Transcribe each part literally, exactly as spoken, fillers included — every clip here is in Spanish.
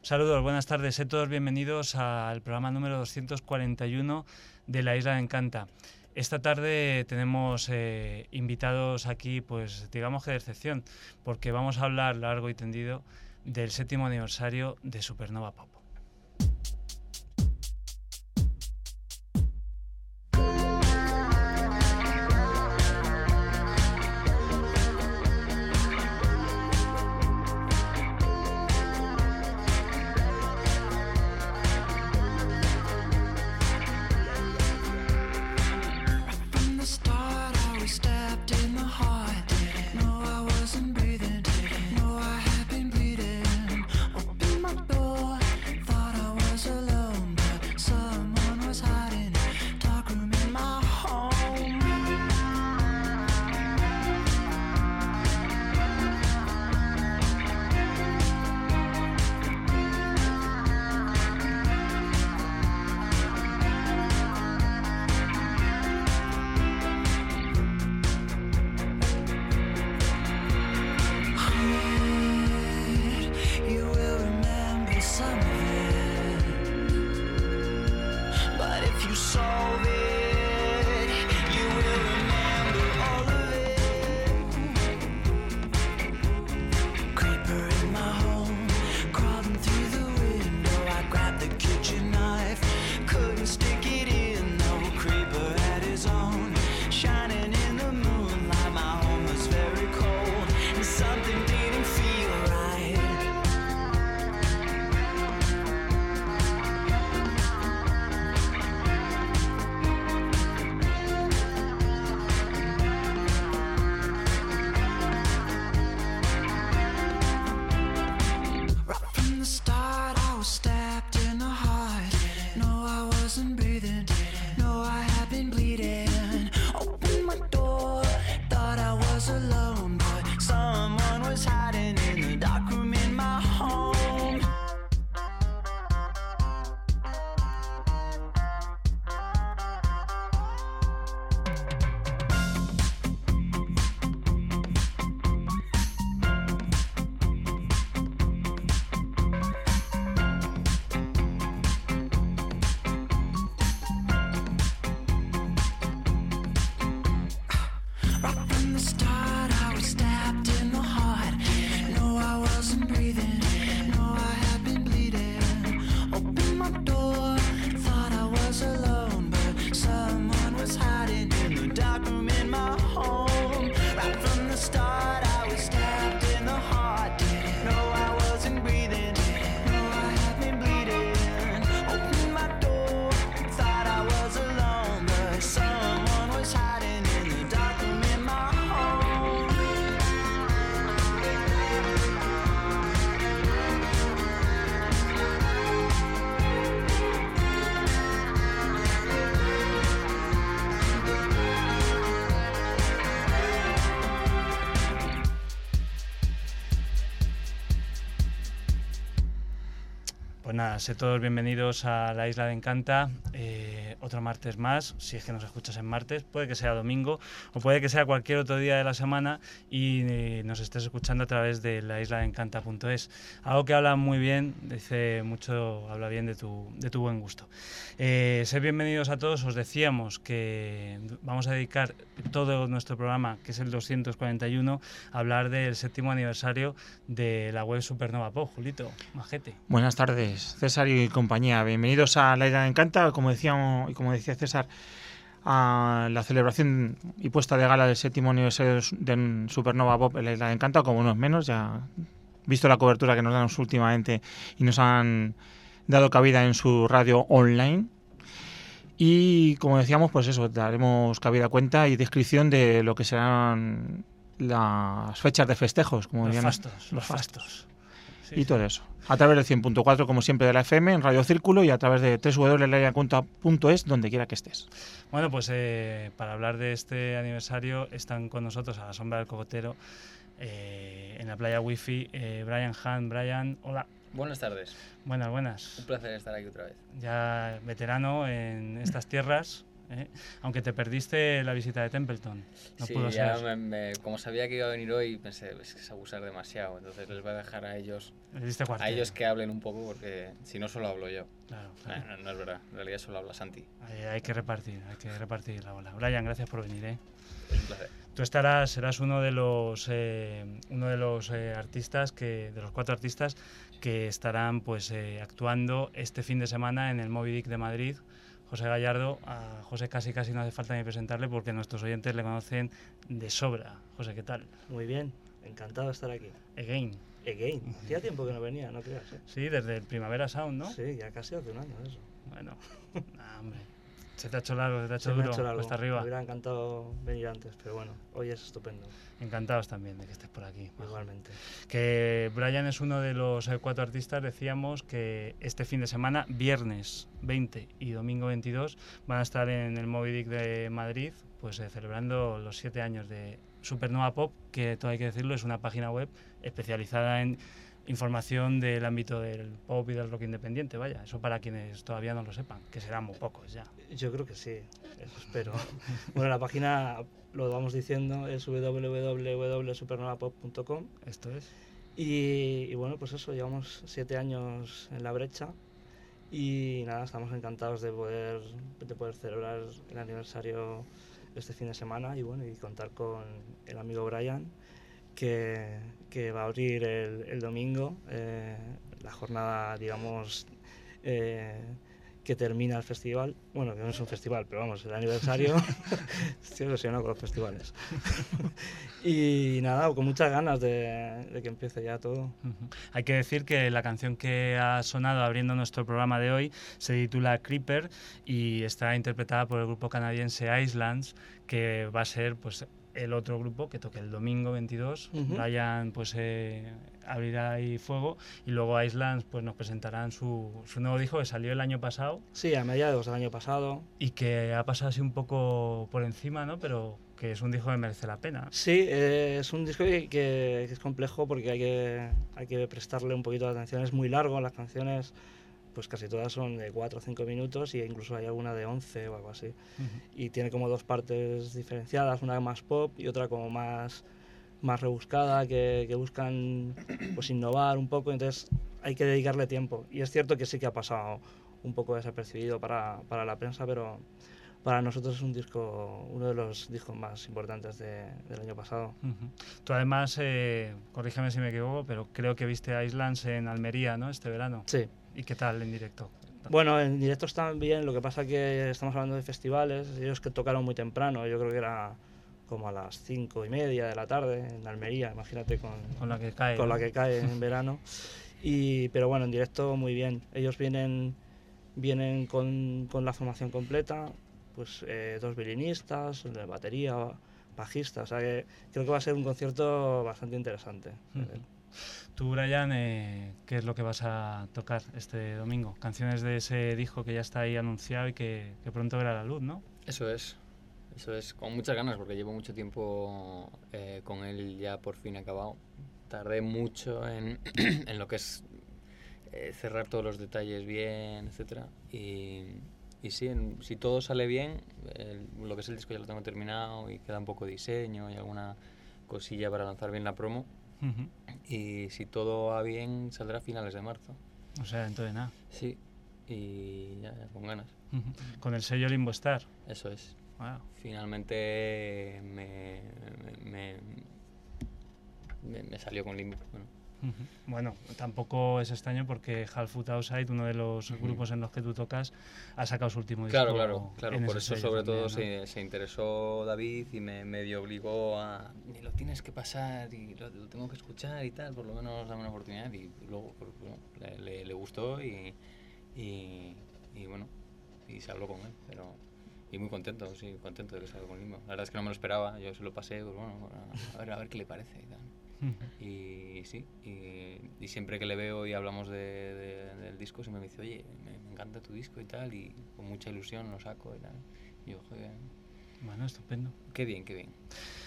Saludos, buenas tardes, sed todos bienvenidos al programa número doscientos cuarenta y uno de La Isla de Encanta. Esta tarde tenemos eh, invitados aquí, pues digamos que de excepción, porque vamos a hablar largo y tendido del séptimo aniversario de Supernova Pop. Pues nada, sed todos bienvenidos a La Isla de Encanta, eh, otro martes más, si es que nos escuchas en martes, puede que sea domingo o puede que sea cualquier otro día de la semana y eh, nos estés escuchando a través de la isla de encanta punto es. Algo que habla muy bien, dice mucho, habla bien de tu, de tu buen gusto. Eh, sed bienvenidos a todos, os decíamos que vamos a dedicar todo nuestro programa, que es el doscientos cuarenta y uno, a hablar del séptimo aniversario de la web Supernova Pop. Julito, majete. Buenas tardes, César y compañía. Bienvenidos a La Isla de Encanta, como decíamos, y como decía César, a la celebración y puesta de gala del séptimo aniversario de Supernova Pop en La Isla de Encanta, como unos menos, ya visto la cobertura que nos dan últimamente y nos han dado cabida en su radio online. Y como decíamos, pues eso, daremos cabida cuenta y descripción de lo que serán las fechas de festejos, como los dirían fastos, los, los fastos. fastos. Sí, y sí. todo eso. A través del cien punto cuatro, como siempre, de la F M, en Radio Círculo, y a través de doble u doble u doble u punto la isla de encanta punto es, donde quiera que estés. Bueno, pues eh, para hablar de este aniversario están con nosotros a la sombra del cogotero, eh, en la playa Wi-Fi, eh, Brian Hunt. Brian, hola. Buenas tardes. Buenas, buenas. Un placer estar aquí otra vez. Ya veterano en estas tierras, ¿eh? Aunque te perdiste la visita de Templeton. No sí, pudo ya ser. me, me, como sabía que iba a venir hoy, pensé, es que es abusar demasiado. Entonces les voy a dejar a ellos, Le diste a cuartel. ellos que hablen un poco, porque si no solo hablo yo. Claro, claro. No, no, no es verdad, en realidad solo habla Santi. Hay, hay que repartir, hay que repartir la bola. Brian, gracias por venir, ¿eh? Es un placer. Tú estarás, serás uno de los eh, uno de los eh, artistas que, de los cuatro artistas que estarán pues eh, actuando este fin de semana en el Moby Dick de Madrid. José Gallardo, a José casi casi no hace falta ni presentarle porque nuestros oyentes le conocen de sobra. José, ¿qué tal? Muy bien, encantado de estar aquí. Again. Again, hacía tiempo que no venía, no creas, ¿eh? Sí, desde el Primavera Sound, ¿no? Sí, ya casi hace un año eso. Bueno, nah, hombre. Se te ha hecho largo, se te ha hecho Se me duro, ha hecho largo. hasta arriba. Me hubiera encantado venir antes, pero bueno, hoy es estupendo. Encantados también de que estés por aquí. Igualmente. Que Brian es uno de los eh, cuatro artistas, decíamos que este fin de semana, viernes veinte y domingo veintidós, van a estar en el Moby Dick de Madrid, pues eh, celebrando los siete años de Supernova Pop, que todo hay que decirlo, es una página web especializada en información del ámbito del pop y del rock independiente, vaya, eso para quienes todavía no lo sepan, que serán muy pocos ya. Yo creo que sí, eso espero. Bueno, la página, lo vamos diciendo, es w w w punto supernova pop punto com. Esto es. Y, y bueno, pues eso, llevamos siete años en la brecha y nada, estamos encantados de poder, de poder celebrar el aniversario este fin de semana y bueno, y contar con el amigo Brian, que, que va a abrir el, el domingo, eh, la jornada, digamos, eh, que termina el festival. Bueno, que no es un festival, pero vamos, el aniversario. Estoy obsesionado con los festivales. Y nada, con muchas ganas de, de que empiece ya todo. Uh-huh. Hay que decir que la canción que ha sonado abriendo nuestro programa de hoy se titula Creeper y está interpretada por el grupo canadiense Islands, que va a ser pues el otro grupo que toque el domingo veintidós. Uh-huh. Brian pues eh, abrirá ahí fuego y luego Islands pues nos presentarán su, su nuevo disco que salió el año pasado. Sí, a mediados del año pasado. Y que ha pasado así un poco por encima, ¿no? Pero que es un disco que merece la pena. Sí, eh, es un disco que, que, que es complejo porque hay que, hay que prestarle un poquito de atención. Es muy largo, las canciones pues casi todas son de cuatro o cinco minutos y incluso hay alguna de once o algo así. Uh-huh. Y tiene como dos partes diferenciadas, una más pop y otra como más, más rebuscada, que, que buscan pues innovar un poco, entonces hay que dedicarle tiempo. Y es cierto que sí que ha pasado un poco desapercibido para, para la prensa, pero para nosotros es un disco, uno de los discos más importantes de, del año pasado. Uh-huh. Tú además, eh, corrígeme si me equivoco, pero creo que viste a Islands en Almería, ¿no? Este verano. Sí. ¿Y qué tal en directo? Bueno, en directo están bien, lo que pasa que estamos hablando de festivales, ellos que tocaron muy temprano, yo creo que era como a las cinco y media de la tarde en Almería, imagínate con, con la que cae, con ¿no? la que cae en verano. Y, pero bueno, en directo muy bien, ellos vienen, vienen con, con la formación completa, pues eh, dos violinistas, de batería, bajista, o sea que creo que va a ser un concierto bastante interesante. Uh-huh. Tú, Brian, eh, ¿qué es lo que vas a tocar este domingo? Canciones de ese disco que ya está ahí anunciado y que, que pronto verá la luz, ¿no? Eso es, eso es, con muchas ganas porque llevo mucho tiempo eh, con él ya por fin acabado. Tardé mucho en, en lo que es eh, cerrar todos los detalles bien, etcétera. Y, y sí, en, si todo sale bien, el, lo que es el disco ya lo tengo terminado y queda un poco de diseño y alguna cosilla para lanzar bien la promo. Uh-huh. Y si todo va bien, saldrá a finales de marzo. O sea, entonces nada. Sí, y ya, ya con ganas. Uh-huh. Con el sello Limbo Star. Eso es. Wow. Finalmente me, me, me, me salió con Limbo. Bueno. Uh-huh. Bueno, tampoco es extraño porque Half Foot Outside, uno de los uh-huh. grupos en los que tú tocas, ha sacado su último disco. Claro, claro, claro. Por eso sobre también, todo ¿no? se, se interesó David y me medio obligó a... Me lo tienes que pasar y lo, lo tengo que escuchar y tal, por lo menos dame una oportunidad. Y, y luego pues, bueno, le, le, le gustó y, y, y bueno, y se habló con él, pero... Y muy contento, sí, contento de que salga con Limbo. La verdad es que no me lo esperaba, yo se lo pasé, pues bueno, a ver, a ver qué le parece y tal. Uh-huh. Y sí, y, y siempre que le veo y hablamos de, de, del disco, siempre me dice, oye, me, me encanta tu disco y tal, y con mucha ilusión lo saco y tal. Y yo, joder. Bueno, estupendo. Qué bien, qué bien.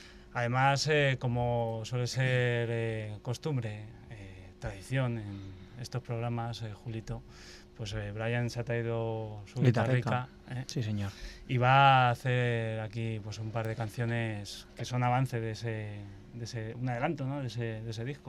Además, eh, como suele ser eh, costumbre, eh, tradición en, estos programas, eh, Julito, pues eh, Brian se ha traído su Guitarrica. guitarrica, ¿eh? Sí, señor. Y va a hacer aquí pues un par de canciones que son avance de ese, de ese un adelanto, ¿no? de, ese, de ese disco.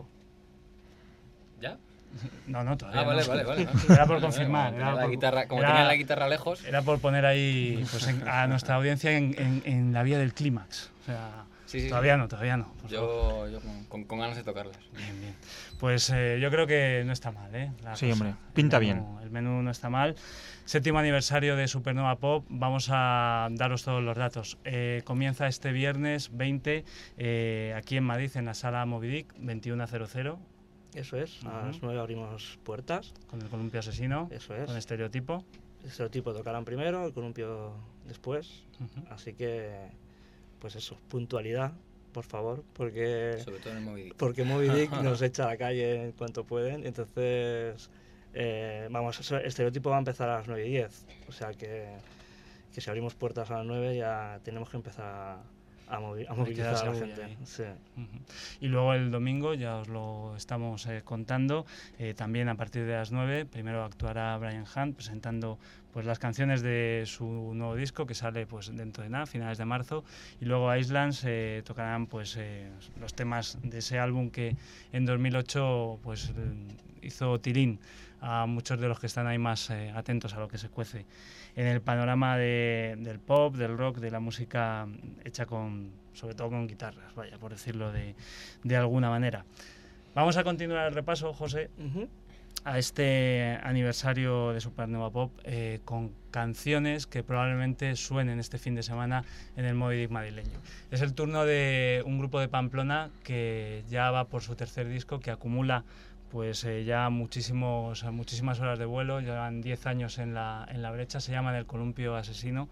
¿Ya? No, no, todavía Ah, vale, no. vale, vale. Era por confirmar. Como Era tenía la por, guitarra, como era- tenía la guitarra lejos. era por poner ahí pues, en- a nuestra audiencia en, en, en la vía del clímax. O sea, Sí, sí, todavía sí. no, todavía no. por favor. Yo, yo con, con, con ganas de tocarlas. Bien, bien. Pues eh, yo creo que no está mal, ¿eh? La Sí, cosa. hombre, pinta El bien. menú- El menú no está mal. Séptimo aniversario de Supernova Pop. Vamos a daros todos los datos. Eh, comienza este viernes veinte eh, aquí en Madrid, en la sala Moby Dick, veintiuno cero cero, Eso es, a Ujú. las nueve abrimos puertas, con el Columpio Asesino, eso es. con Estereotipo. El estereotipo tocarán primero, el columpio después, Ujú. así que, pues eso, puntualidad, por favor, porque, Sobre todo en el Moby Dick. porque Moby Dick nos echa a la calle en cuanto pueden, entonces, eh, vamos, eso- el estereotipo va a empezar a las nueve y diez, o sea que, que si abrimos puertas a las nueve ya tenemos que empezar a, a, movi- a movilizar quedarse a la la bulla gente. ahí. Sí. Ujú. Y luego el domingo, ya os lo estamos eh, contando, eh, también a partir de las nueve, primero actuará Brian Hunt presentando pues las canciones de su nuevo disco que sale pues dentro de nada, finales de marzo, y luego Islands eh, tocarán pues eh, los temas de ese álbum que en dos mil ocho pues eh, hizo tilín a muchos de los que están ahí más eh, atentos a lo que se cuece en el panorama de- del pop, del rock, de la música hecha con, sobre todo con guitarras, vaya, por decirlo de, de alguna manera. Vamos a continuar el repaso, José, Ujú. a este aniversario de Supernova Pop eh, con canciones que probablemente suenen este fin de semana en el Moby Dick madrileño. Es el turno de un grupo de Pamplona que ya va por su tercer disco, que acumula pues eh, ya muchísimos, muchísimas horas de vuelo, llevan diez años en la, en la brecha, se llaman El Columpio Asesino,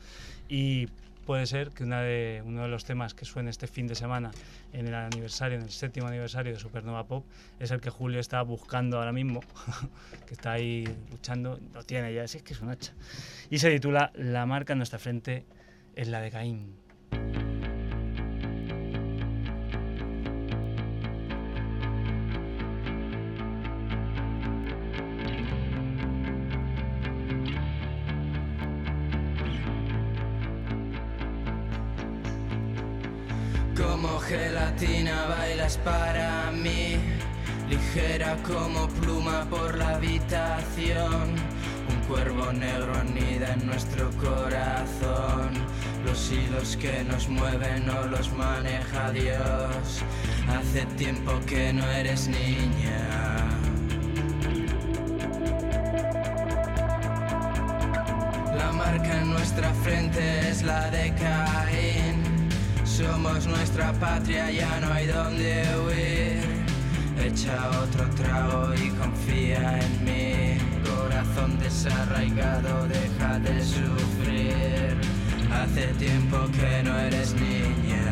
y puede ser que una de, uno de los temas que suene este fin de semana en el aniversario, en el séptimo aniversario de Supernova Pop, es el que Julio está buscando ahora mismo, que está ahí luchando, lo tiene ya, si es que es un hacha, y se titula La marca en nuestra frente es la de Caín. Como gelatina bailas para mí, ligera como pluma por la habitación. Un cuervo negro anida en nuestro corazón. Los hilos que nos mueven no los maneja Dios. Hace tiempo que no eres niña. La marca en nuestra frente es la de Caín. Somos nuestra patria, ya no hay donde huir. Echa otro trago y confía en mí. Corazón desarraigado, deja de sufrir. Hace tiempo que no eres niña.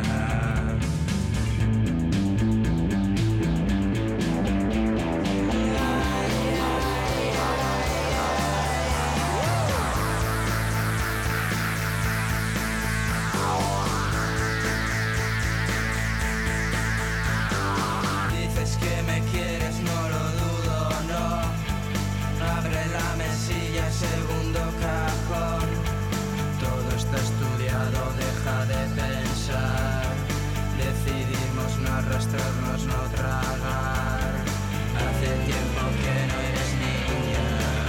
Dices que me quieres, no lo dudo, no. Abre la mesilla, segundo cajón. Todo está estudiado, deja de pensar. Decidimos no arrastrarnos, no tragar. Hace tiempo que no eres niña.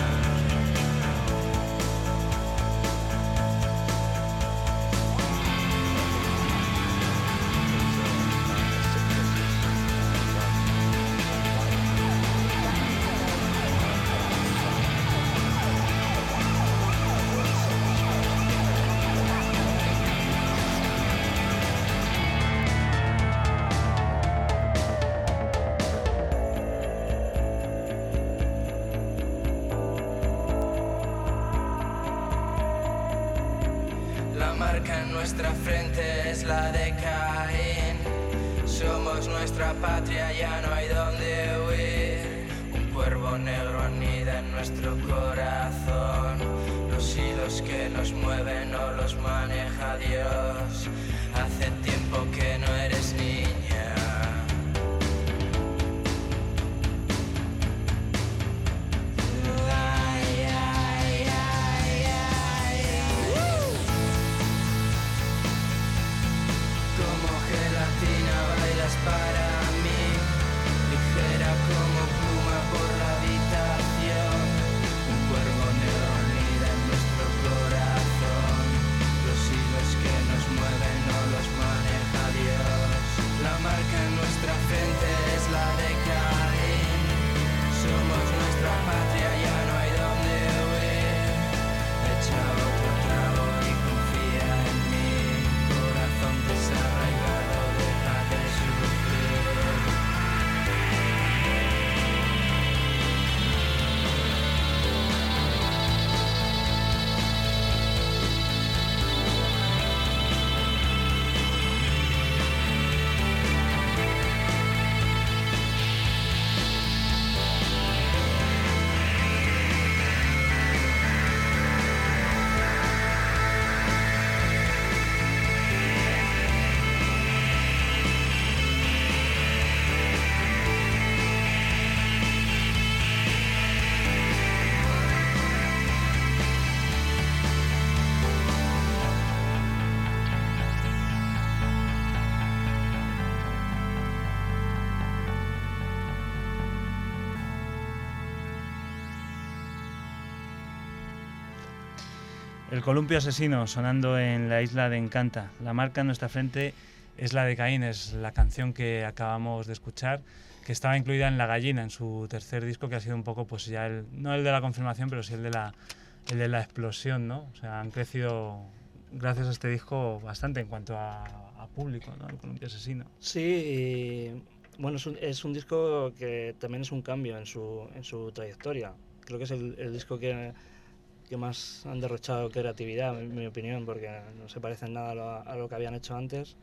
La marca en nuestra frente es la de Caín. Somos nuestra patria, ya no hay donde huir. Un cuervo negro anida en nuestro corazón. Los hilos que nos mueven no los maneja Dios. Hace tiempo que no eres niña. El columpio asesino sonando en la isla de Encanta. La marca en nuestra frente es la de Caín, es la canción que acabamos de escuchar, que estaba incluida en La Gallina, en su tercer disco, que ha sido un poco, pues ya el, no el de la confirmación, pero sí el de la, el de la explosión, ¿no? O sea, han crecido gracias a este disco bastante en cuanto a, a público, ¿no? El columpio asesino. Sí, y, bueno, es un, es un disco que también es un cambio en su, en su trayectoria. Creo que es el, el disco que, que más han derrochado creatividad, en mi opinión, porque no se parece en nada a lo, a lo que habían hecho antes.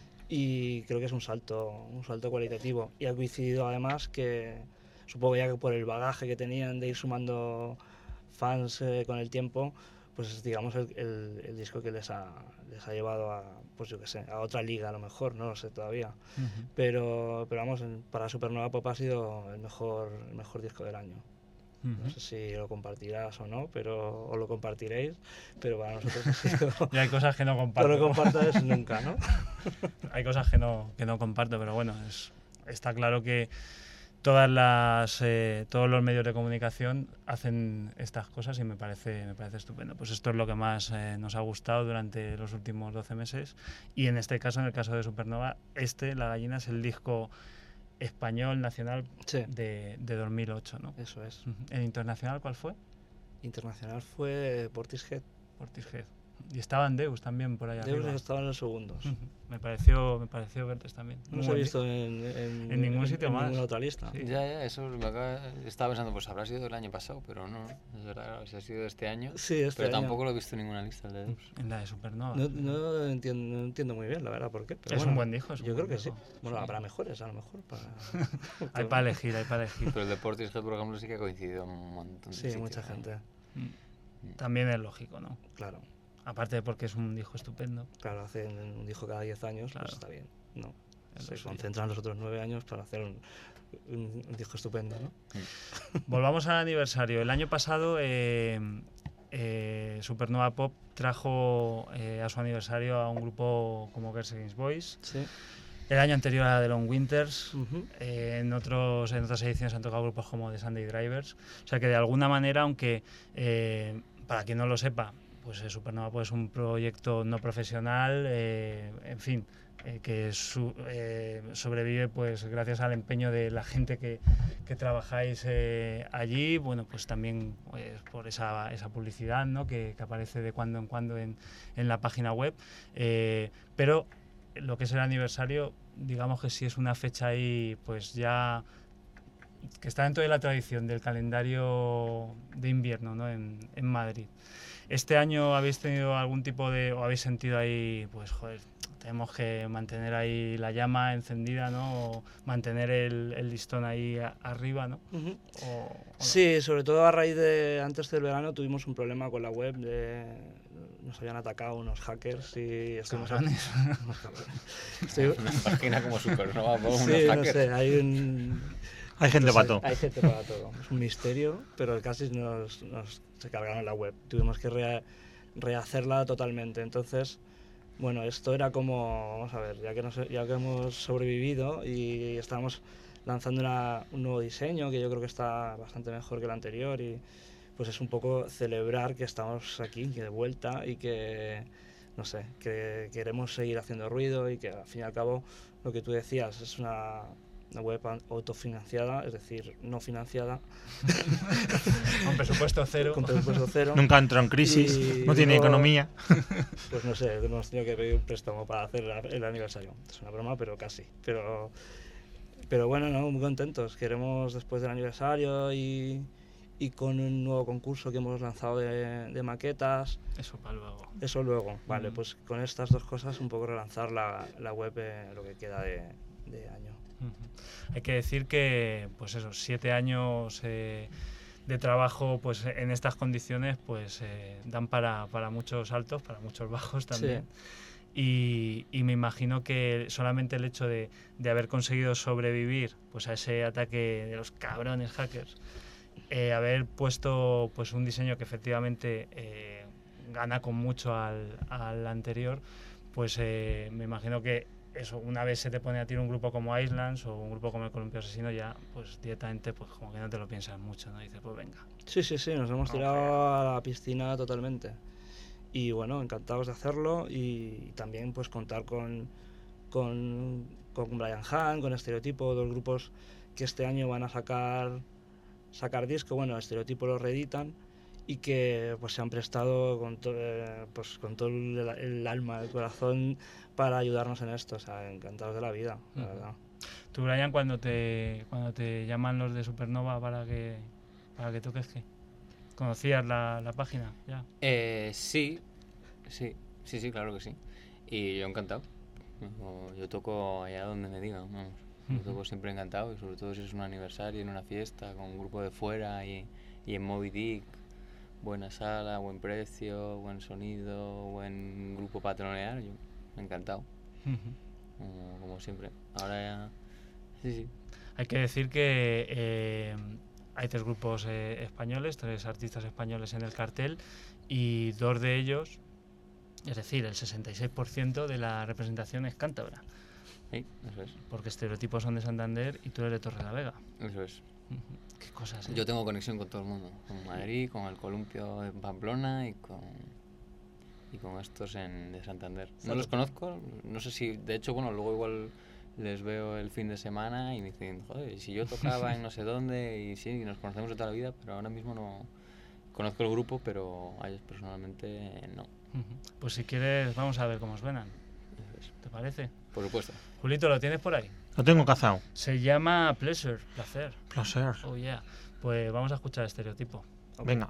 Y creo que es un salto, un salto cualitativo. Y ha coincidido además que, supongo ya que por el bagaje que tenían de ir sumando fans eh, con el tiempo, pues es, digamos, el, el, el disco que les ha, les ha llevado a, pues yo qué sé, a otra liga a lo mejor, no lo sé todavía. Uh-huh. Pero, pero vamos, para Supernova Pop ha sido el mejor, el mejor disco del año. Uh-huh. No sé si lo compartirás o no, pero o lo compartiréis, pero para nosotros ha sido... Y hay cosas que no comparto. No lo compartas nunca, ¿no? Hay cosas que no, que no comparto, pero bueno, es, está claro que todas las, eh, todos los medios de comunicación hacen estas cosas y me parece, me parece estupendo. Pues esto es lo que más eh, nos ha gustado durante los últimos doce meses y en este caso, en el caso de Supernova, este, La Gallina, es el disco español nacional sí. de, de dos mil ocho, ¿no? Eso es. ¿El internacional cuál fue? Internacional fue Portishead. Portishead. Y estaban Deus también por allá Deus arriba. estaba en los segundos. Uh-huh. Me pareció, me pareció verles también. No los he visto en, en, en ningún sitio en más. En ninguna otra lista. Sí. Ya, ya, eso me acaba, estaba pensando, pues habrá sido el año pasado, pero no, es verdad, si ha sido este año. Sí, este pero año. tampoco lo he visto en ninguna lista el de Deus. En la de Supernova. No, no, entiendo, no entiendo muy bien, la verdad, por qué. Pero es bueno, un buen disco. Yo creo que disco. sí. Bueno, habrá mejores, a lo mejor. Para... hay para elegir, hay para elegir. Pero el de Portishead, por ejemplo, sí que ha coincidido un montón de Sí, sitios, mucha ¿no? gente. Mm. También es lógico, ¿no? Claro. Aparte de porque es un disco estupendo. Claro, hacen un disco cada diez años, claro. Pues está bien. No, se concentran los otros nueve años para hacer un, un, un disco estupendo, ¿no? Volvamos al aniversario. El año pasado eh, eh, Supernova Pop trajo eh, a su aniversario a un grupo como Girls Against Boys. Sí. El año anterior a The Long Winters. Uh-huh. eh, en, otros, en otras ediciones han tocado grupos como The Sunday Drivers. O sea que de alguna manera, aunque eh, para quien no lo sepa, pues eh, Supernova pues, es un proyecto no profesional, eh, en fin, eh, que su, eh, sobrevive pues gracias al empeño de la gente que, que trabajáis eh, allí, bueno, pues también pues, por esa, esa publicidad, ¿no? que, que aparece de cuando en cuando en, en la página web, eh, pero lo que es el aniversario, digamos que sí es una fecha ahí pues ya que está dentro de la tradición del calendario de invierno, ¿no? en, en Madrid. ¿Este año habéis tenido algún tipo de, o habéis sentido ahí, pues joder, tenemos que mantener ahí la llama encendida, ¿no? O mantener el, el listón ahí a, arriba, ¿no? Uh-huh. o, o no? Sí, sobre todo a raíz de, antes del verano tuvimos un problema con la web, de, nos habían atacado unos hackers y estuvimos... Cabrones. Estoy... Una página como Supernova, ¿no? Sí, unos no hackers. sé, hay un... Hay gente no sé, para todo. Hay gente para todo. Es un misterio, pero casi nos, nos se cargaron la web. Tuvimos que re, rehacerla totalmente. Entonces, bueno, esto era como, vamos a ver, ya que, nos, ya que hemos sobrevivido y estamos lanzando una, un nuevo diseño que yo creo que está bastante mejor que el anterior y pues es un poco celebrar que estamos aquí, que de vuelta y que, no sé, que queremos seguir haciendo ruido y que al fin y al cabo lo que tú decías es una... una web autofinanciada, es decir, no financiada. Con presupuesto cero. Con presupuesto cero. Nunca entró en crisis, y no tiene luego, economía. Pues no sé, hemos tenido que pedir un préstamo para hacer el aniversario. Es una broma, pero casi. Pero, pero bueno, no, muy contentos. Queremos después del aniversario y, y con un nuevo concurso que hemos lanzado de, de maquetas. Eso para luego. Eso luego, vale, Mm. pues con estas dos cosas un poco relanzar la, la web eh, lo que queda de, de año. Hay que decir que, pues esos siete años eh, de trabajo, pues en estas condiciones, pues eh, dan para, para muchos altos, para muchos bajos también. Sí. Y, y me imagino que solamente el hecho de, de haber conseguido sobrevivir, pues a ese ataque de los cabrones hackers, eh, haber puesto, pues un diseño que efectivamente eh, gana con mucho al, al anterior, pues eh, me imagino que eso, una vez se te pone a ti un grupo como Islands o un grupo como el Columpio Asesino, ya pues directamente pues como que no te lo piensas mucho, ¿no? Dices, pues venga. Sí, sí, sí, nos hemos tirado a la piscina totalmente. y bueno, encantados de hacerlo y también pues contar con, con, con Brian Hunt, con Estereotipo, dos grupos que este año van a sacar, sacar disco, bueno, Estereotipo lo reeditan y que pues se han prestado con, to, eh, pues, con todo el, el alma, el corazón para ayudarnos en esto, o sea, encantados de la vida, la Uh-huh. verdad. Tú, Brian, cuando te, cuando te llaman los de Supernova para que, para que toques, ¿qué? ¿Conocías la, la página ya? Eh, sí, sí, sí, sí, claro que sí. Y yo encantado. Yo, yo toco allá donde me digan, vamos. Yo toco siempre encantado y sobre todo si es un aniversario, en una fiesta, con un grupo de fuera y, y en Moby Dick. Buena sala, buen precio, buen sonido, buen grupo patronear, yo encantado. Como, como siempre. Ahora ya... Sí, sí. Hay que decir que eh, hay tres grupos eh, españoles, tres artistas españoles en el cartel y dos de ellos, es decir, el sesenta y seis por ciento de la representación es cántabra. Sí, eso es. Porque Estereotipos son de Santander y tú eres de Torrelavega. Eso es. Qué cosas, ¿eh? Yo tengo conexión con todo el mundo. Con Madrid, con el Columpio de Pamplona y con... y con estos en, de Santander. No los conozco, no sé si... De hecho, bueno, luego igual les veo el fin de semana y me dicen, joder, si yo tocaba en no sé dónde y sí, nos conocemos de toda la vida, pero ahora mismo no... Conozco el grupo, pero a ellos personalmente no. Pues si quieres, vamos a ver cómo suenan. ¿Te parece? Por supuesto. Julito, ¿lo tienes por ahí? Lo tengo cazado. Se llama Pleasure, placer. Placer. Oh yeah. Pues vamos a escuchar Estereotipo. Venga.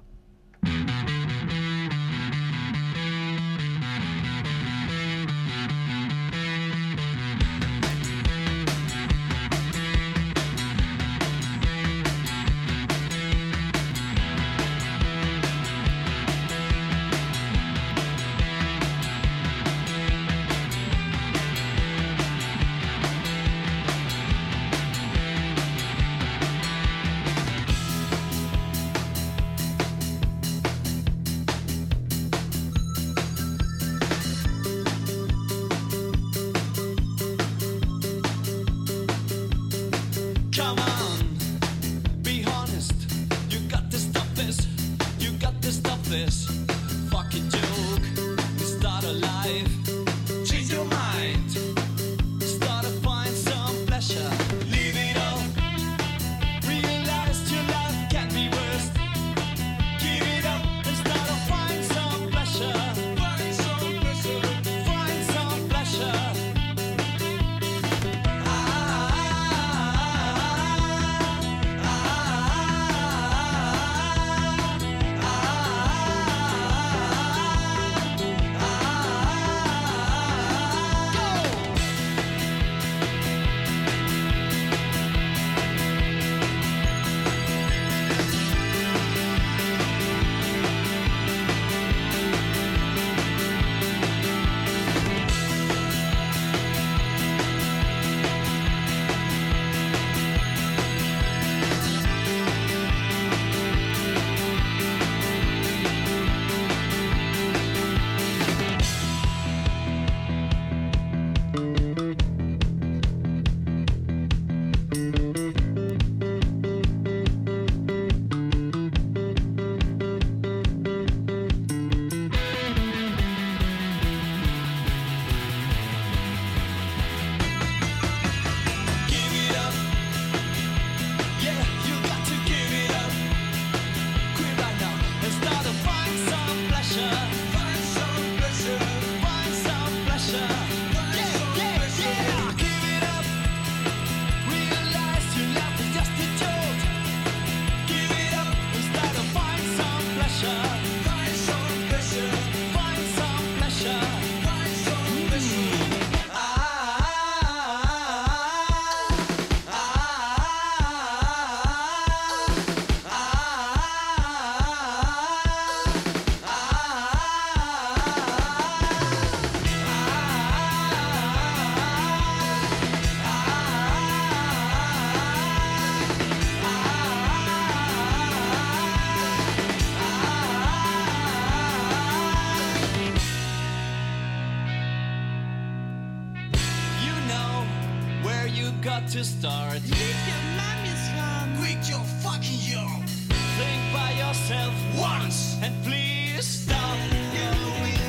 To start. Leave your mommy's home. Quit your fucking job. Think by yourself once and please stop. You're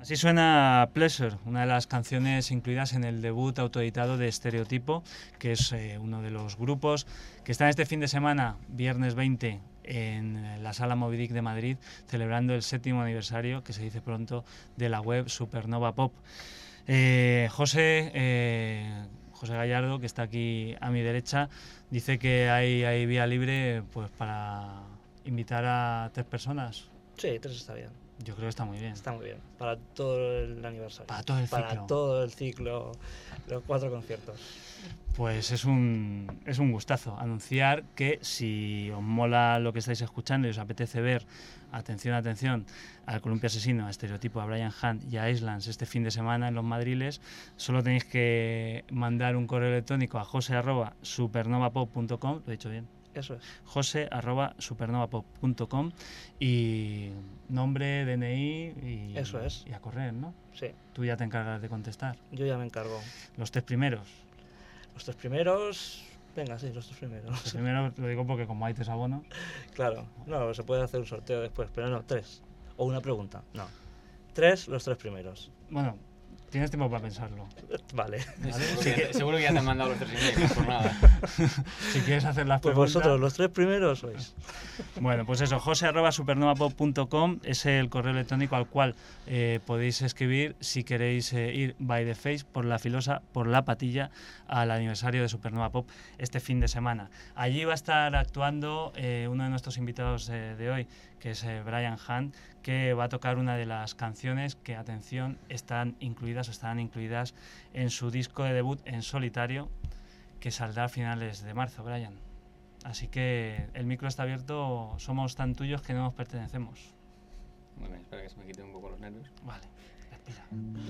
Así suena Pleasure, una de las canciones incluidas en el debut autoeditado de Estereotipo, que es eh, uno de los grupos que están este fin de semana, viernes veinte, en la Sala Moby Dick de Madrid, celebrando el séptimo aniversario, que se dice pronto, de la web Supernova Pop. Eh, José, eh, José Gallardo, que está aquí a mi derecha, dice que hay, hay vía libre pues para invitar a tres personas. Sí, tres está bien. Yo creo que está muy bien. Está muy bien. Para todo el aniversario. Para todo el ciclo. Para todo el ciclo, los cuatro conciertos. Pues es un, es un gustazo anunciar que si os mola lo que estáis escuchando y os apetece ver, atención, atención, al Columpio Asesino, a Estereotipo, a Brian Hunt y a Islands este fin de semana en los Madriles, solo tenéis que mandar un correo electrónico a jose arroba supernovapop punto com, lo he dicho bien, Eso es. jose arroba supernovapop punto com, y nombre, D N I y, Eso es. y a correr, ¿no? Sí, Tú ya te encargas de contestar. yo ya me encargo. Los tres primeros. Los tres primeros... Venga, sí, los tres primeros. Los primeros lo digo porque como hay tres abonos. Claro. No, se puede hacer un sorteo después, pero no, tres. O una pregunta. No. Tres, los tres primeros. Bueno, tienes tiempo para pensarlo. Vale. ¿Vale? Seguro, Si, que, que- seguro que ya te han mandado los tres emails, por nada. si quieres hacer las Pues preguntas... vosotros, los tres primeros sois. Bueno, pues eso, jose arroba supernovapop punto com es el correo electrónico al cual eh, podéis escribir si queréis eh, ir by the face, por la filosa, por la patilla, al aniversario de Supernova Pop este fin de semana. Allí va a estar actuando eh, uno de nuestros invitados eh, de hoy, que es eh, Brian Hunt, que va a tocar una de las canciones que, atención, están incluidas o estarán incluidas en su disco de debut en solitario, que saldrá a finales de marzo, Brian. Así que el micro está abierto, somos tan tuyos que no nos pertenecemos. Muy bien, espera que se me quiten un poco los nervios. Vale, respira.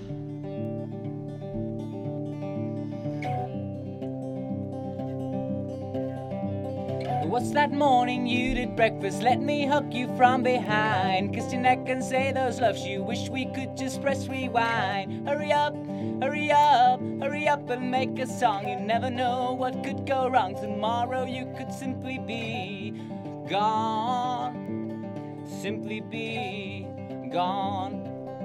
What's that morning you did breakfast? Let me hug you from behind. Kiss your neck and say those loves you wish we could just press rewind. Hurry up, hurry up, hurry up and make a song. You never know what could go wrong. Tomorrow you could simply be gone. Simply be gone.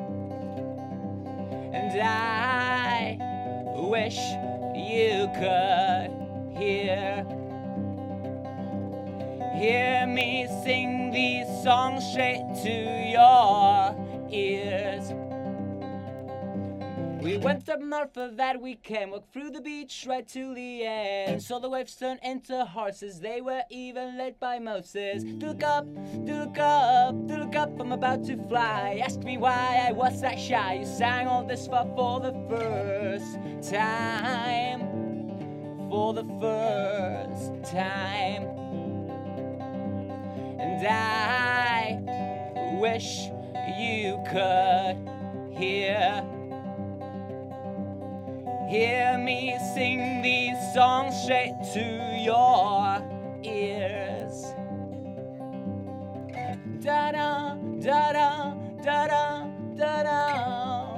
And I wish you could hear Hear me sing these songs straight to your ears. We went up north for that weekend, walked through the beach right to the end. Saw the waves turn into horses, they were even led by Moses. Do look up, do look up, do look up, I'm about to fly. Ask me why I was that shy, you sang all this for, for the first time. For the first time. And I wish you could hear Hear me sing these songs straight to your ears. Da-da, da-da, da-da, da-da.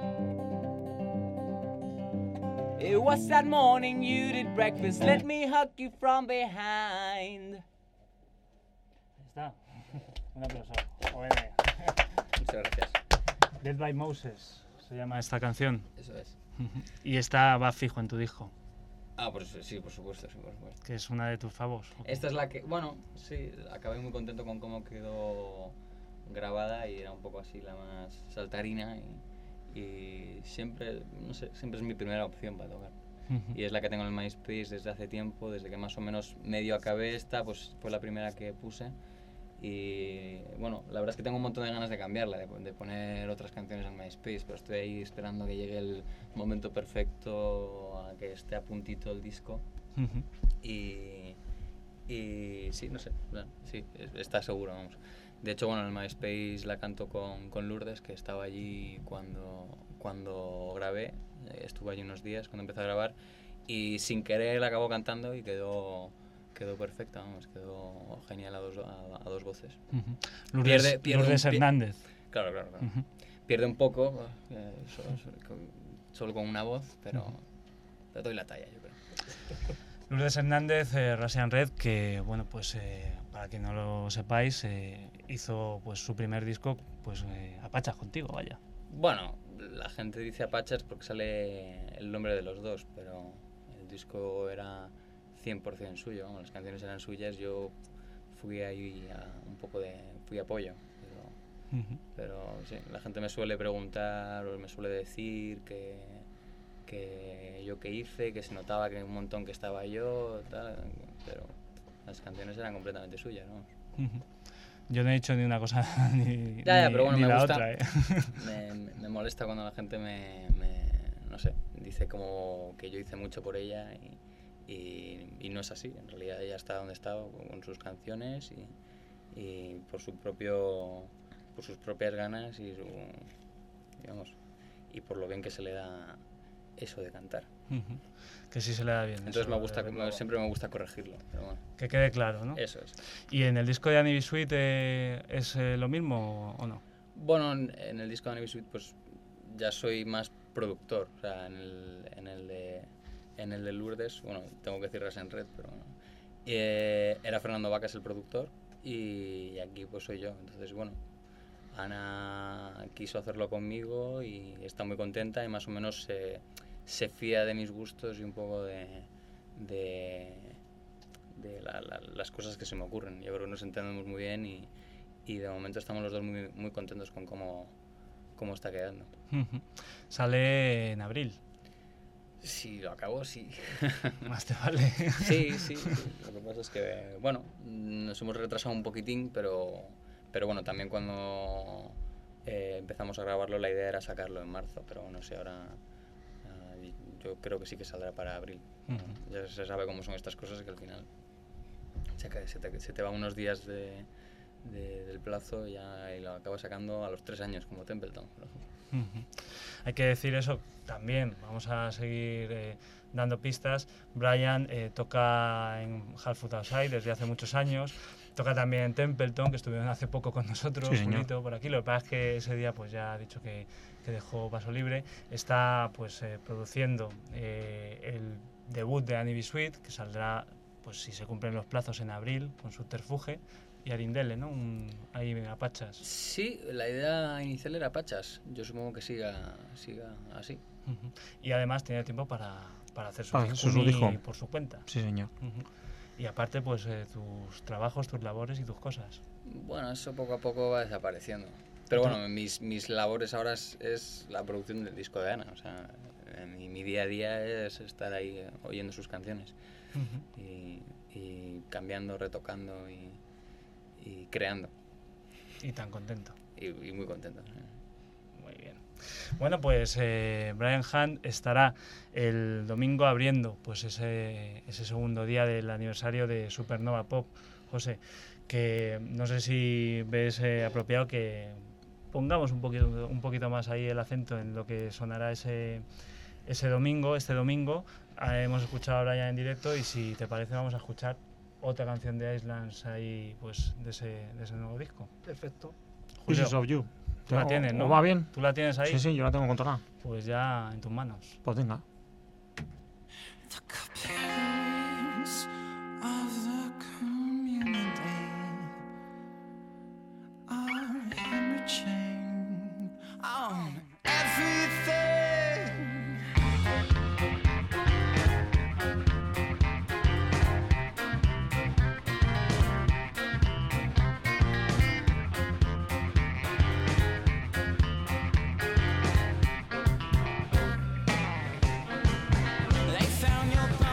It was that morning you did breakfast, let me hug you from behind. Ahí está. Un aplauso. Bueno, Muchas gracias. Dead by Moses se llama esta canción. Eso es. Y esta va fijo en tu disco, Ah, por eso, sí, por supuesto, sí, por supuesto. que es una de tus favos. ¿o qué? Esta es la que, bueno, sí, acabé muy contento con cómo quedó grabada y era un poco así la más saltarina y, y siempre, no sé, siempre es mi primera opción para tocar. Y es la que tengo en el MySpace desde hace tiempo, desde que más o menos medio acabé esta, pues fue la primera que puse. Y bueno, la verdad es que tengo un montón de ganas de cambiarla, de, de poner otras canciones en MySpace, pero estoy ahí esperando que llegue el momento perfecto, a que esté a puntito el disco. Ujú. Y, y sí, no sé, bueno, sí, es- está seguro, vamos. De hecho, bueno, en el MySpace la canto con, con Lourdes, que estaba allí cuando, cuando grabé, eh, estuvo allí unos días cuando empecé a grabar, y sin querer la acabó cantando y quedó, quedó perfecta, vamos, quedó genial a dos, a, a dos voces. Ujú. Lourdes, Pierde- pierde Lourdes un pi- Hernández. Claro, claro, claro. Ujú. Pierde un poco, eh, solo, solo con, solo con una voz, pero, pero doy la talla, yo creo. Lourdes Hernández, eh, Russian Red, que bueno, pues eh, para quien no lo sepáis, eh, hizo pues su primer disco pues eh, a pachas contigo, vaya. Bueno, la gente dice Apachas porque sale el nombre de los dos, pero el disco era cien por ciento suyo, vamos, las canciones eran suyas, yo fui ahí a un poco de... fui apoyo, pero, Ujú. pero sí, la gente me suele preguntar o me suele decir que, que yo qué hice, que se notaba que un montón que estaba yo, tal, pero las canciones eran completamente suyas, ¿no? Ujú. Yo no he dicho ni una cosa ni, Ya, ya, ni- pero bueno, ni me la gusta. otra. ¿eh? Me, me- me molesta cuando la gente me, me, no sé, dice como que yo hice mucho por ella y, y, y no es así. En realidad ella está donde está con sus canciones y, y por su propio, por sus propias ganas y su, digamos, y por lo bien que se le da eso de cantar. Ujú. Que sí se le da bien. Entonces eso, me gusta, desde me- luego. siempre me gusta corregirlo, pero bueno, Que quede claro, ¿no? eso es. ¿Y en el disco de Annie B. Sweet eh, es eh, lo mismo o no? Bueno, en, en el disco de Annie B. Sweet pues ya soy más productor, o sea, en el, en el, de, en el de Lourdes, bueno, tengo que decir Ras en Red, pero bueno, eh, era Fernando Vacas el productor y aquí pues soy yo, entonces bueno, Ana quiso hacerlo conmigo y está muy contenta y más o menos se, se fía de mis gustos y un poco de, de, de la- la- las cosas que se me ocurren. Yo creo que nos entendemos muy bien y, y de momento estamos los dos muy, muy contentos con cómo, cómo está quedando. Ujú. Sale en abril. Si lo acabo, sí. Más te vale. Sí, sí, sí. Lo que pasa es que, bueno, nos hemos retrasado un poquitín, pero, pero bueno, también cuando eh, empezamos a grabarlo la idea era sacarlo en marzo, pero no sé, ahora ah, yo creo que sí que saldrá para abril. Ujú. Ya se sabe cómo son estas cosas que al final se, ca- se te, se te va unos días de, de- del plazo ya, y lo acabas sacando a los tres años, como Templeton, por ejemplo. Ujú. Hay que decir eso también. Vamos a seguir eh, dando pistas. Brian eh, toca en Half Foot Outside desde hace muchos años. Toca también en Templeton, que estuvieron hace poco con nosotros, Sí, señor. Julito, por aquí. Lo que pasa es que ese día pues ya ha dicho que, que dejó paso libre. Está pues eh, produciendo eh, el debut de Annie B. Sweet, que saldrá, pues si se cumplen los plazos, en abril, con Subterfuge. Y Arindele, ¿no? Un, ahí en Apachas. Sí, la idea inicial era Pachas. Yo supongo que siga, siga así. Ujú. Y además tiene tiempo para, para hacer su Para hacer su discuni disco. por su cuenta. Sí, señor. Ujú. Y aparte, pues eh, tus trabajos, tus labores y tus cosas. Bueno, eso poco a poco va desapareciendo. Pero bueno, mis, mis labores ahora es, es la producción del disco de Ana. O sea, eh, mi, mi día a día es estar ahí eh, oyendo sus canciones Ujú. y, y cambiando, retocando y, y creando. Y tan contento. Y, y muy contento. Muy bien. Bueno, pues eh, Brian Hunt estará el domingo abriendo pues ese, ese segundo día del aniversario de Supernova Pop. José, que no sé si ves eh, apropiado que pongamos un poquito, un poquito más ahí el acento en lo que sonará ese, ese domingo, este domingo. Ah, hemos escuchado a Brian en directo y si te parece vamos a escuchar otra canción de Islands ahí, pues de ese, de ese nuevo disco. Perfecto. Julio, Pieces of You. tú la tienes, ¿O- ¿no? o va bien? ¿Tú la tienes ahí? Sí, sí, yo la tengo controlada. Pues ya en tus manos. Pues venga. The capillaries of the community are hemorrhaging on everything. They found your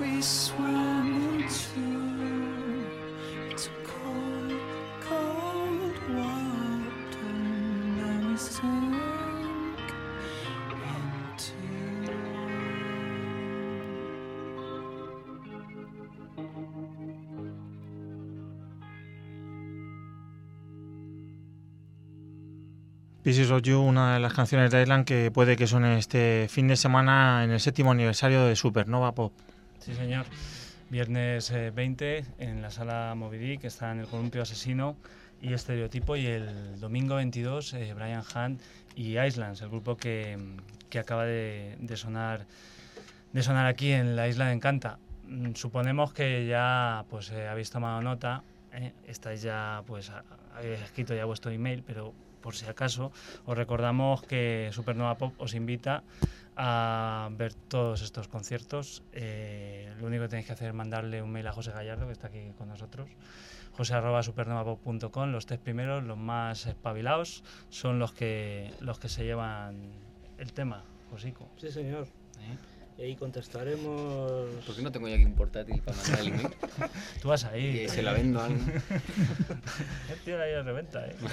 we swam into. It's cold, cold water, and we sank into. Pieces of You, una de las canciones de Island que puede que suene este fin de semana en el séptimo aniversario de Supernova Pop. Sí, señor. Viernes eh, veinte en la sala Moby Dick está en el Columpio Asesino y Estereotipo, y el domingo veintidós eh, Brian Hunt y Islands, el grupo que, que acaba de, de sonar de sonar aquí en la Isla de Encanta. Mm, Suponemos que ya pues eh, habéis tomado nota, eh, estáis ya pues a- habéis escrito ya vuestro email, pero por si acaso os recordamos que Supernova Pop os invita a ver todos estos conciertos. Eh, lo único que tenéis que hacer es mandarle un mail a José Gallardo, que está aquí con nosotros, jose arroba supernovapop punto com. Los tres primeros, los más espabilados, son los que los que se llevan el tema, Josico. Sí, señor. ¿Eh? Y ahí contestaremos. ¿Por qué no tengo yo aquí un portátil para mandar el email? Tú vas ahí. Y se la vendo a alguien. El tío ahí de reventa, ¿eh?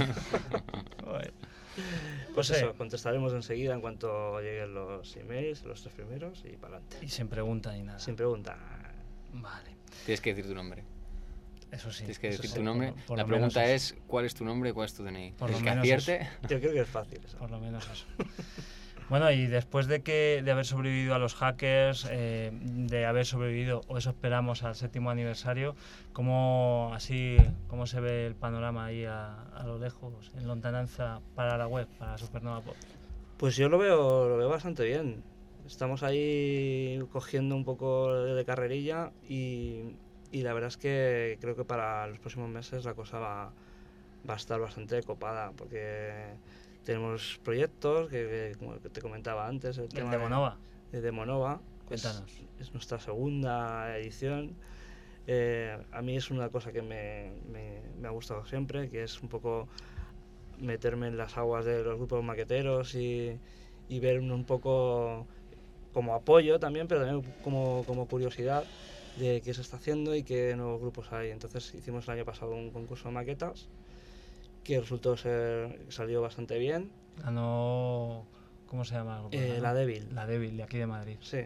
Joder. Pues José, eso, contestaremos enseguida en cuanto lleguen los emails, los tres primeros, y para adelante. y sin pregunta ni nada. Sin pregunta. Vale, Tienes que decir tu nombre. eso sí. Tienes que eso decir sí, tu nombre. por- por La lo menos pregunta eso. es, ¿cuál es tu nombre y cuál es tu D N I? Por El lo que menos acierte... Yo creo que es fácil eso. Por lo menos eso. Bueno, y después de que de haber sobrevivido a los hackers, eh, de haber sobrevivido, o eso esperamos, al séptimo aniversario, ¿cómo así cómo se ve el panorama ahí a, a lo lejos, en lontananza, para la web, para Supernova Pop? Pues yo lo veo, lo veo bastante bien. Estamos ahí cogiendo un poco de carrerilla y, y la verdad es que creo que para los próximos meses la cosa va, va a estar bastante copada, porque tenemos proyectos que, que, como que te comentaba antes, el El tema de Monova, de, de Monova, es, cuéntanos. es nuestra segunda edición. Eh, a mí es una cosa que me, me, me ha gustado siempre, que es un poco meterme en las aguas de los grupos maqueteros y, y ver un, un poco como apoyo también, pero también como, como curiosidad de qué se está haciendo y qué nuevos grupos hay. Entonces hicimos el año pasado un concurso de maquetas que resultó ser, salió bastante bien. Ganó, ¿cómo se llama? el grupo? Eh, Ganó- La Débil. La Débil, de aquí de Madrid. Sí.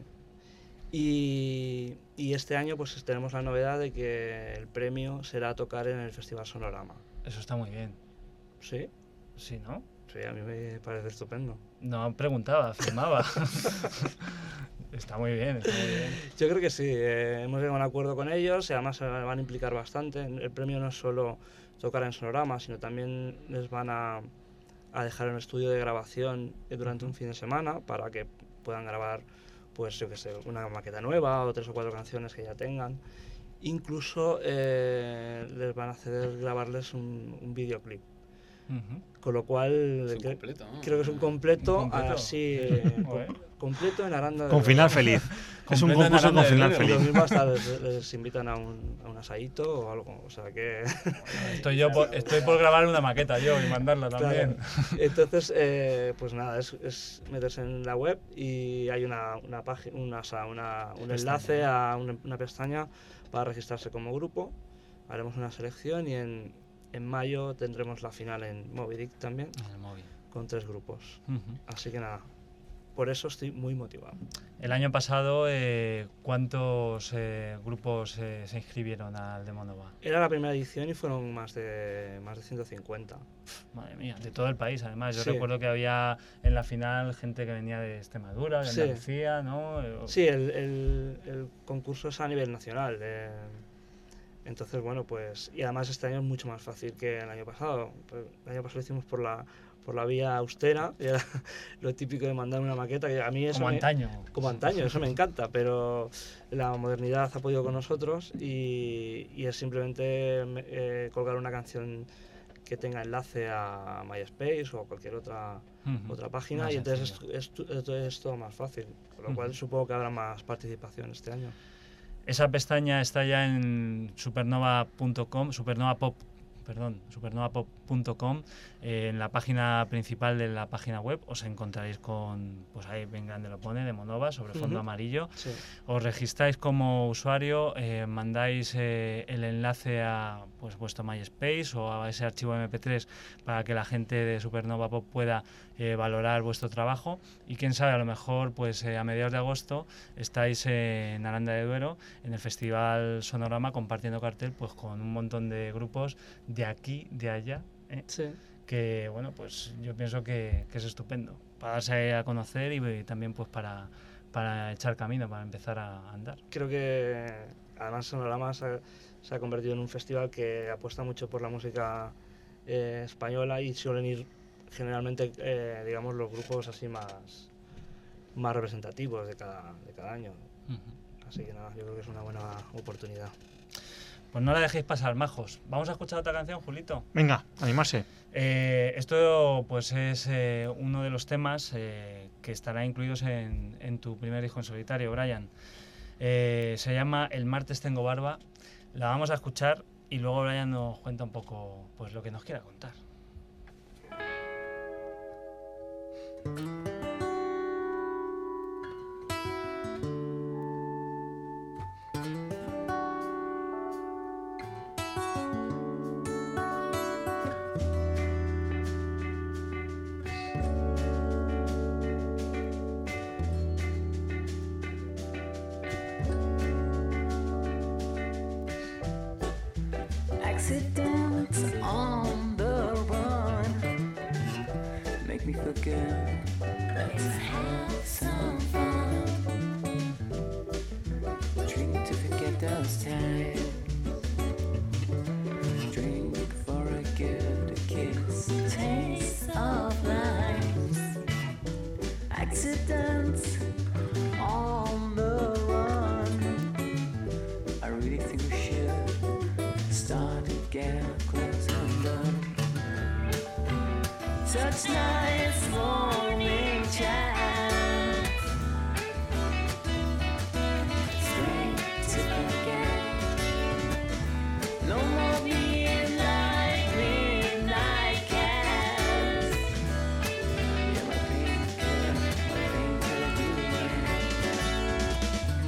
Y, y este año pues tenemos la novedad de que el premio será tocar en el Festival Sonorama. Eso está muy bien. ¿Sí? Sí, ¿no? Sí, a mí me parece estupendo. No preguntaba, afirmaba. Está muy bien, está muy bien. Yo creo que sí, eh, hemos llegado a un acuerdo con ellos y además se van a implicar bastante. El premio no es solo tocar en Sonorama, sino también les van a, a dejar un estudio de grabación durante un fin de semana para que puedan grabar, pues yo qué sé, una maqueta nueva o tres o cuatro canciones que ya tengan. Incluso eh, les van a hacer grabarles un, un videoclip. Ujú. Con lo cual, Es un que- completo, ¿no? creo que es un completo, Un completo. así, eh, Joder. com- completo en Aranda de Con Duero. final feliz. Es un Completo en concurso Aranda con de final Duero. Y lo feliz. mismo hasta les, les invitan a un, a un asadito o algo, o sea que... Estoy yo por, estoy por grabar una maqueta yo y mandarla también. Claro. Entonces, eh, pues nada, es, es meterse en la web y hay una, una página, una, o sea, una- un Pestaña, enlace ¿no? a una, una pestaña para registrarse como grupo. Haremos una selección y en, en mayo tendremos la final en Moby Dick también, En el móvil. con tres grupos. Ujú. Así que nada, por eso estoy muy motivado. El año pasado, eh, ¿cuántos eh, grupos eh, se inscribieron al de Monova? Era la primera edición y fueron más de, más de ciento cincuenta. Madre mía, de todo el país, además. Yo Sí. recuerdo que había en la final gente que venía de Extremadura, de Sí. Andalucía, ¿no? Eh, Sí, el, el, el concurso es a nivel nacional. eh, entonces, bueno, pues... Y además este año es mucho más fácil que el año pasado. Pues, el año pasado lo hicimos por la, por la vía austera. Y era lo típico de mandar una maqueta, que a mí eso como me- antaño. como antaño, eso me encanta, pero la modernidad ha podido con nosotros y, y es simplemente eh, colgar una canción que tenga enlace a MySpace o a cualquier otra Ujú. otra página Más y entonces es, sencillo. es, tu- es, es todo más fácil, con lo cual Ujú. supongo que habrá más participación este año. Esa pestaña está ya en supernova punto com, supernova pop perdón, supernovapop punto com. Eh, en la página principal de la página web os encontraréis con, pues ahí bien grande lo pone, Demonova, sobre fondo Ujú. amarillo. Sí. Os registráis como usuario, eh, mandáis eh, el enlace a pues, vuestro MySpace o a ese archivo eme pe tres para que la gente de Supernova Pop pueda eh, valorar vuestro trabajo, y quién sabe, a lo mejor pues eh, a mediados de agosto estáis eh, en Aranda de Duero en el Festival Sonorama compartiendo cartel pues con un montón de grupos de aquí, de allá, ¿eh? Sí. Que bueno, pues yo pienso que, que es estupendo para darse a conocer y, y también pues para, para echar camino, para empezar a andar. Creo que además Sonorama se ha, se ha convertido en un festival que apuesta mucho por la música eh, española, y suelen ir generalmente, eh, digamos, los grupos así más, más representativos de cada, de cada año. Uh-huh. Así que nada, yo creo que es una buena oportunidad. Pues no la dejéis pasar, majos. Vamos a escuchar otra canción, Julito. Venga, animarse. Eh, esto pues es eh, uno de los temas eh, que estará incluidos en, en tu primer disco en solitario, Brian. Eh, se llama El martes tengo barba. La vamos a escuchar y luego Brian nos cuenta un poco pues lo que nos quiera contar. Accidents on the run make me forget. Let's have some fun. Drink to forget those times. Drink for a good kiss. Taste of life. Accidents on the run. I really think we should start to get close undone. Such nice morning chance, straight to forget. No more being like midnight cats. You're my painkiller, my painkiller Juliet.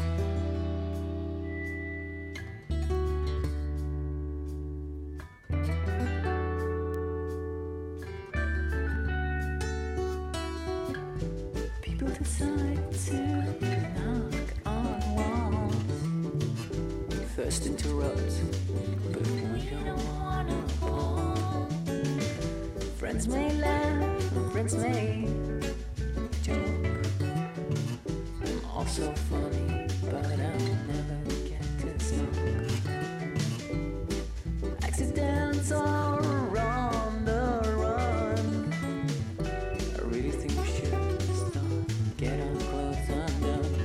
People decide to knock on walls. First interrupt, but we don't wanna fall. Friends may laugh, friends may joke. I'm also funny, but I'll never get to smoke. Accidents are on the run. I really think we should stop, get our clothes undone.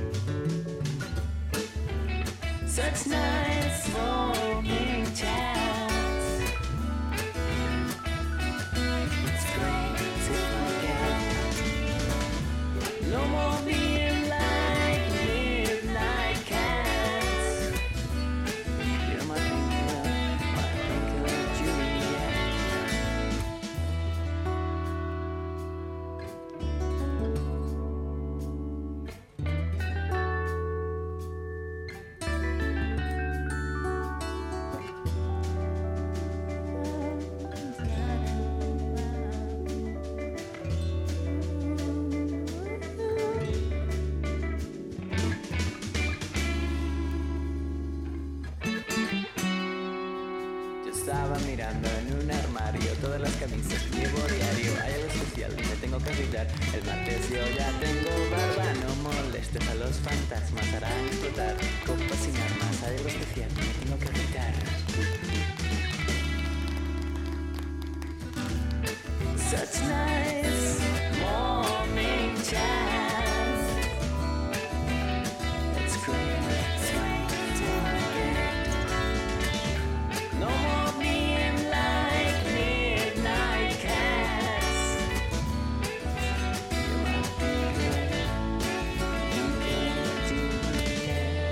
Such nice smoking chats. It's great to forget. No more being like midnight cats. You're my painkiller, my painkiller Juliet. Yo estaba mirando en un armario todas las camisas que llevo diario. Hay algo especial, me tengo que arreglar. El martes yo ya tengo barba. No molestes a los fantasmas, hará explotar copas sin armas. Hay algo especial, me tengo que arreglar. Such nice morning chats. It's great, it's great to forget. No more being like midnight cats. You're my painkiller, painkiller Juliet.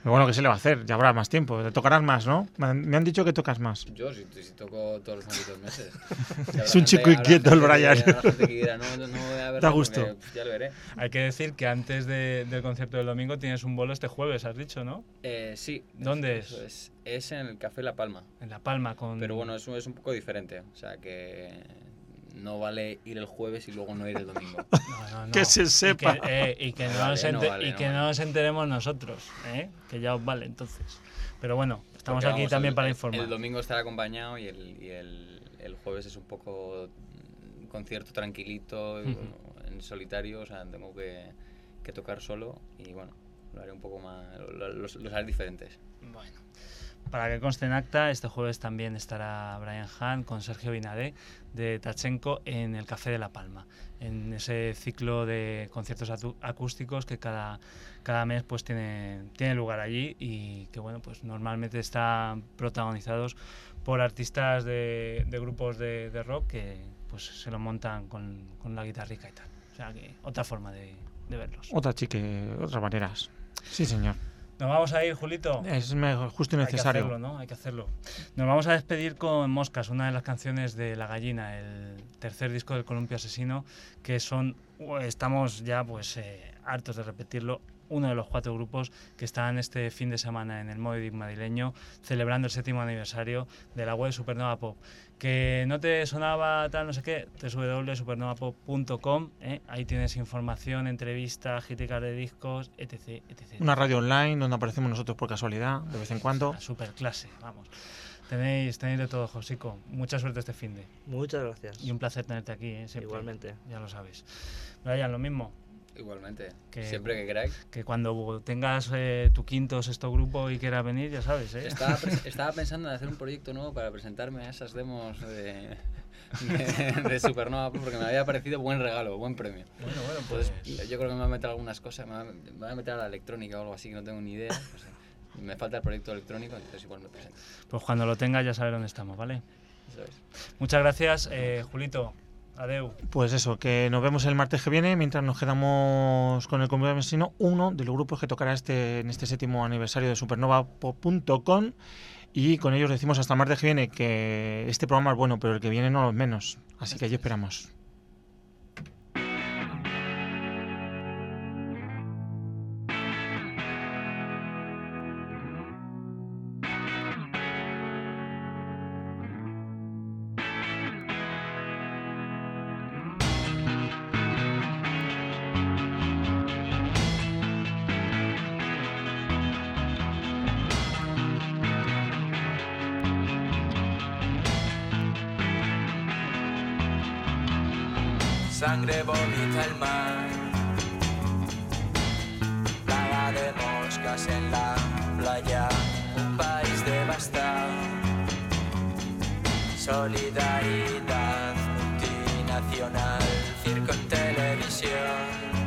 Pero bueno, ¿qué se le va a hacer? Ya habrá más tiempo. Te tocarás más, ¿no? Me han, me han dicho que tocas más. Yo, si, si toco todos los malditos meses. Es un chico inquieto el Brian. No, no voy a verlo Da gusto. porque, pues, ya lo veré. Hay que decir que antes de, del concierto del domingo tienes un bolo este jueves, has dicho, ¿no? Eh, sí. ¿Dónde eso es? Es en el Café La Palma. En La Palma con... Pero bueno, eso es un poco diferente. O sea que no vale ir el jueves y luego no ir el domingo. No, no, no. Que se sepa. Y que, eh, y que, No no, vale, nos, no ente- vale, y no que vale. no nos enteremos nosotros, ¿eh? Que ya os vale entonces. Pero bueno, estamos Porque, aquí vamos, también el- para el- informar. El domingo estará acompañado y el, y el, el jueves es un poco un concierto tranquilito, y, Ujú. bueno, en solitario, o sea, tengo que, que tocar solo y bueno, lo haré un poco más, lo- los, los haré diferentes. Bueno, para que conste en acta, este jueves también estará Brian Hahn con Sergio Binadé de Tachenko en el Café de La Palma, en ese ciclo de conciertos atu- acústicos que cada, cada mes pues tiene, tiene lugar allí y que bueno, pues normalmente están protagonizados por artistas de, de grupos de, de rock que pues se lo montan con, con la guitarrica y tal. O sea que otra forma de, de verlos. Otra chique, otras maneras. Sí, señor. Nos vamos a ir, Julito. Es mejor, justo y Hay que necesario. hacerlo, ¿no? Hay que hacerlo. Nos vamos a despedir con Moscas, una de las canciones de La Gallina, el tercer disco del Columpio Asesino, que son, estamos ya pues eh, hartos de repetirlo, uno de los cuatro grupos que están este fin de semana en el Moedic madrileño celebrando el séptimo aniversario de la web Supernova Pop. Que no te sonaba tal, no sé qué, doble u doble u doble u punto supernova pop punto com, ¿eh? Ahí tienes información, entrevistas, críticas de discos, etc, etcétera. Una radio online donde aparecemos nosotros por casualidad, de vez en cuando. La super clase, vamos. Tenéis, tenéis de todo, Josico. Mucha suerte este fin de. Muchas gracias. Y un placer tenerte aquí, ¿eh? Siempre. Igualmente. Ya lo sabes. Brian, lo mismo. Igualmente, Que- siempre que queráis. Que cuando tengas eh, tu quinto o sexto grupo y quieras venir, ya sabes, ¿eh? Estaba, pres- estaba pensando en hacer un proyecto nuevo para presentarme a esas demos de, de, de Supernova porque me había parecido buen regalo, buen premio. Bueno, bueno, pues... Entonces, yo creo que me voy a meter algunas cosas, me voy a, me voy a meter a la electrónica o algo así que no tengo ni idea. No sé. Me falta el proyecto electrónico, entonces igual me presento. Pues cuando lo tengas ya sabes dónde estamos, ¿vale? Eso es. Muchas gracias, eh, Julito. Adeu. Pues eso, que nos vemos el martes que viene, mientras nos quedamos con el Columpio Asesino, uno de los grupos que tocará este en este séptimo aniversario de supernova pop punto com, y con ellos decimos hasta el martes que viene que este programa es bueno, pero el que viene no lo es menos, así que allí esperamos. Sangre vomita el mar, plaga de moscas en la playa, un país devastado, solidaridad multinacional, circo en televisión,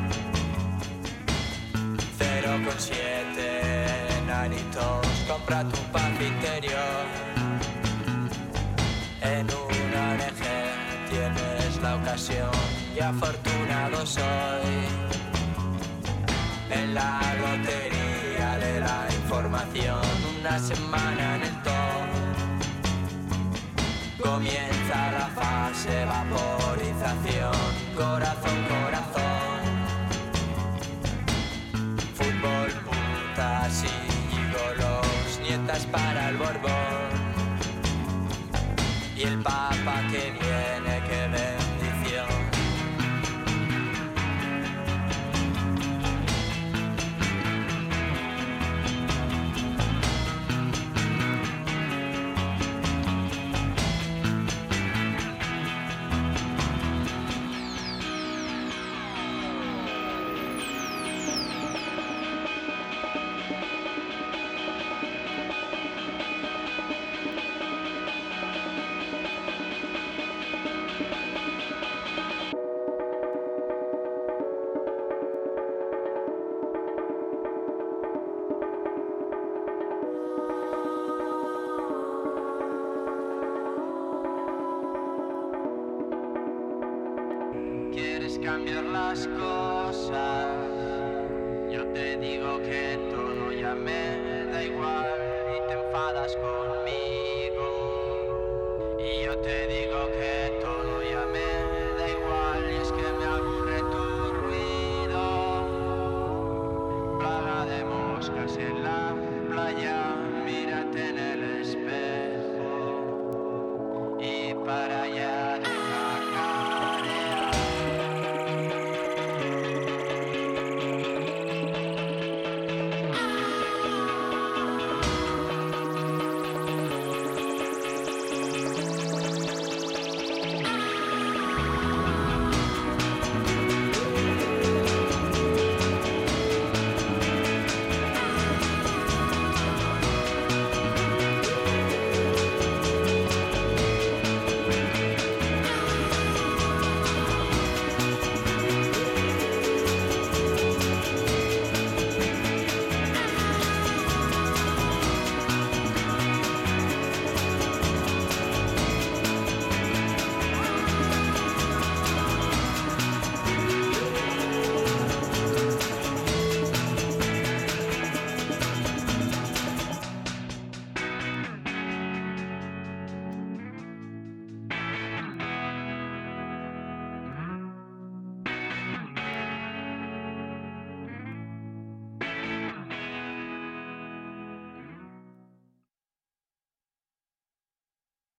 cero con siete enanitos, compra tu paz interior, en una O N G tienes la ocasión y afortunado soy en la lotería de la información. Una semana en el top comienza la fase vaporización. Corazón, corazón, fútbol, putas y gigolos, nietas para el Borbón y el papa que viene, qué bendición. ¿Quieres cambiar las cosas? Yo te digo que todo ya me